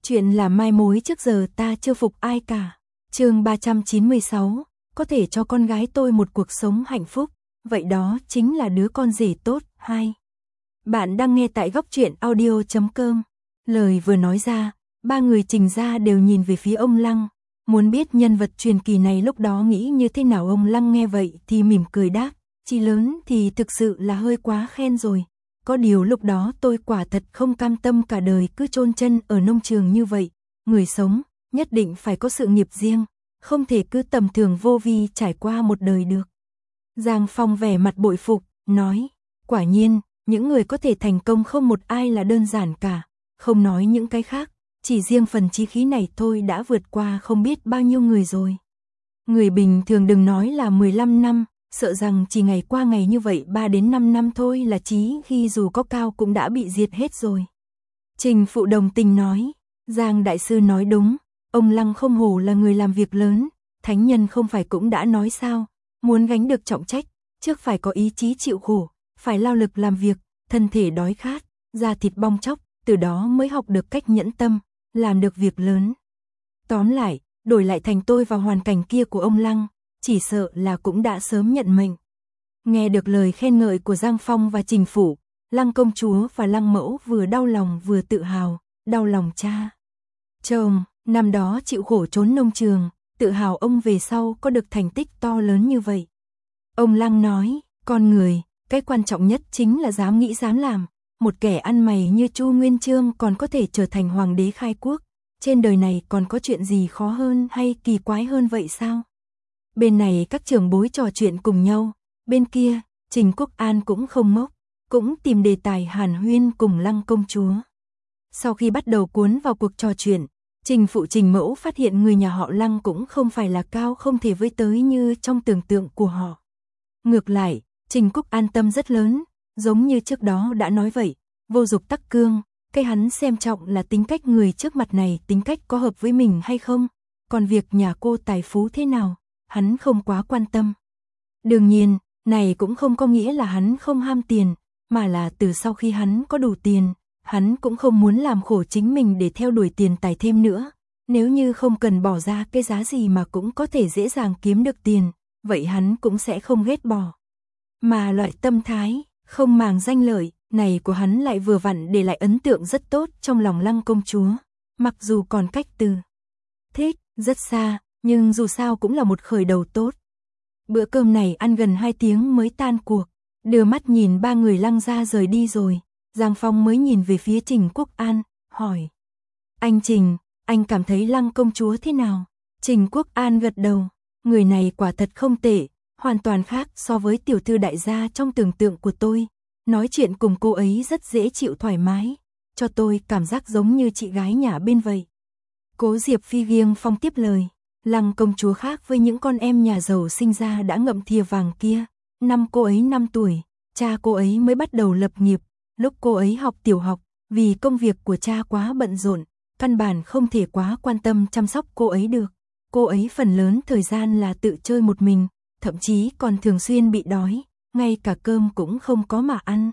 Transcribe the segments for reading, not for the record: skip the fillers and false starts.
Chuyện là mai mối trước giờ ta chưa phục ai cả. Chương 396, có thể cho con gái tôi một cuộc sống hạnh phúc, vậy đó chính là đứa con rể tốt. 2. Bạn đang nghe tại góc truyện audio.com. Lời vừa nói ra, ba người Trình gia đều nhìn về phía ông Lăng, muốn biết nhân vật truyền kỳ này lúc đó nghĩ như thế nào. Ông Lăng nghe vậy thì mỉm cười đáp, Chi lớn thì thực sự là hơi quá khen rồi. Có điều lúc đó tôi quả thật không cam tâm cả đời cứ chôn chân ở nông trường như vậy. Người sống, nhất định phải có sự nghiệp riêng, không thể cứ tầm thường vô vi trải qua một đời được. Giang Phong vẻ mặt bội phục, nói, quả nhiên, những người có thể thành công không một ai là đơn giản cả, không nói những cái khác, chỉ riêng phần chí khí này thôi đã vượt qua không biết bao nhiêu người rồi. Người bình thường đừng nói là 15 năm, sợ rằng chỉ ngày qua ngày như vậy 3 đến 5 năm thôi là chí khi dù có cao cũng đã bị diệt hết rồi. Trình Phụ đồng tình nói, Giang Đại Sư nói đúng, ông Lăng không hổ là người làm việc lớn, thánh nhân không phải cũng đã nói sao, muốn gánh được trọng trách, trước phải có ý chí chịu khổ, phải lao lực làm việc, thân thể đói khát, da thịt bong tróc, từ đó mới học được cách nhẫn tâm, làm được việc lớn. Tóm lại, đổi lại thành tôi vào hoàn cảnh kia của ông Lăng, chỉ sợ là cũng đã sớm nhận mệnh. Nghe được lời khen ngợi của Giang Phong và Trình Phụ, Lăng công chúa và Lăng mẫu vừa đau lòng vừa tự hào, đau lòng cha. Chồng, năm đó chịu khổ trốn nông trường, tự hào ông về sau có được thành tích to lớn như vậy. Ông Lăng nói, con người, cái quan trọng nhất chính là dám nghĩ dám làm. Một kẻ ăn mày như Chu Nguyên Chương còn có thể trở thành hoàng đế khai quốc. Trên đời này còn có chuyện gì khó hơn hay kỳ quái hơn vậy sao? Bên này các trưởng bối trò chuyện cùng nhau, bên kia, Trình Quốc An cũng không ngốc, cũng tìm đề tài hàn huyên cùng Lăng công chúa. Sau khi bắt đầu cuốn vào cuộc trò chuyện, Trình Phụ Trình Mẫu phát hiện người nhà họ Lăng cũng không phải là cao không thể với tới như trong tưởng tượng của họ. Ngược lại, Trình Quốc An tâm rất lớn, giống như trước đó đã nói vậy, vô dục tắc cương, cái hắn xem trọng là tính cách người trước mặt này tính cách có hợp với mình hay không, còn việc nhà cô tài phú thế nào, hắn không quá quan tâm. Đương nhiên, này cũng không có nghĩa là hắn không ham tiền, mà là từ sau khi hắn có đủ tiền, hắn cũng không muốn làm khổ chính mình để theo đuổi tiền tài thêm nữa. Nếu như không cần bỏ ra cái giá gì mà cũng có thể dễ dàng kiếm được tiền, vậy hắn cũng sẽ không ghét bỏ. Mà loại tâm thái, không màng danh lợi, này của hắn lại vừa vặn để lại ấn tượng rất tốt trong lòng Lăng công chúa. Mặc dù còn cách từ thích rất xa, nhưng dù sao cũng là một khởi đầu tốt. Bữa cơm này ăn gần 2 tiếng mới tan cuộc, đưa mắt nhìn ba người Lăng gia rời đi rồi, Giang Phong mới nhìn về phía Trình Quốc An, hỏi. Anh Trình, anh cảm thấy Lăng công chúa thế nào? Trình Quốc An gật đầu, người này quả thật không tệ, hoàn toàn khác so với tiểu thư đại gia trong tưởng tượng của tôi. Nói chuyện cùng cô ấy rất dễ chịu thoải mái, cho tôi cảm giác giống như chị gái nhà bên vậy. Cố Diệp Phi Giêng Phong tiếp lời, Lăng công chúa khác với những con em nhà giàu sinh ra đã ngậm thìa vàng kia. Năm cô ấy 5 tuổi, cha cô ấy mới bắt đầu lập nghiệp, lúc cô ấy học tiểu học, vì công việc của cha quá bận rộn, căn bản không thể quá quan tâm chăm sóc cô ấy được. Cô ấy phần lớn thời gian là tự chơi một mình, thậm chí còn thường xuyên bị đói, ngay cả cơm cũng không có mà ăn.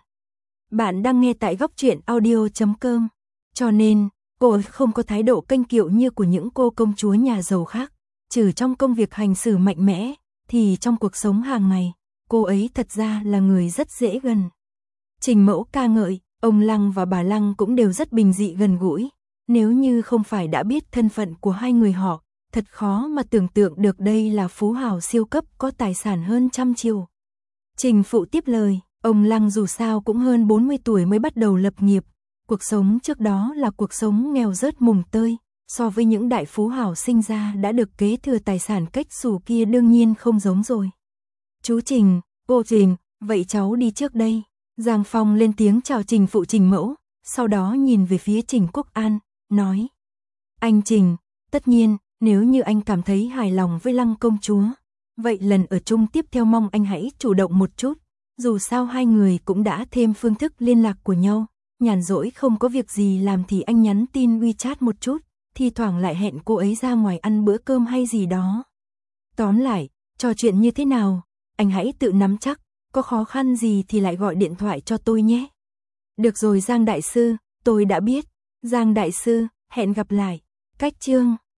Bạn đang nghe tại góc truyện audio.com. Cho nên, cô ấy không có thái độ kênh kiệu như của những cô công chúa nhà giàu khác. Trừ trong công việc hành xử mạnh mẽ, thì trong cuộc sống hàng ngày, cô ấy thật ra là người rất dễ gần. Trình Mẫu ca ngợi, ông Lăng và bà Lăng cũng đều rất bình dị gần gũi. Nếu như không phải đã biết thân phận của hai người họ, thật khó mà tưởng tượng được đây là phú hào siêu cấp có tài sản hơn 100 triệu. Trình Phụ tiếp lời, ông Lăng dù sao cũng hơn 40 tuổi mới bắt đầu lập nghiệp, cuộc sống trước đó là cuộc sống nghèo rớt mùng tơi, so với những đại phú hào sinh ra đã được kế thừa tài sản cách xù kia đương nhiên không giống rồi. Chú Trình, cô Trình, vậy cháu đi trước đây. Giang Phong lên tiếng chào Trình Phụ Trình Mẫu, sau đó nhìn về phía Trình Quốc An, nói. Anh Trình, tất nhiên, nếu như anh cảm thấy hài lòng với Lăng công chúa, vậy lần ở chung tiếp theo mong anh hãy chủ động một chút, dù sao hai người cũng đã thêm phương thức liên lạc của nhau, nhàn rỗi không có việc gì làm thì anh nhắn tin WeChat một chút, thi thoảng lại hẹn cô ấy ra ngoài ăn bữa cơm hay gì đó. Tóm lại, trò chuyện như thế nào, anh hãy tự nắm chắc, có khó khăn gì thì lại gọi điện thoại cho tôi nhé. Được rồi Giang Đại Sư, tôi đã biết. Giang Đại Sư, Hẹn gặp lại. Cách chương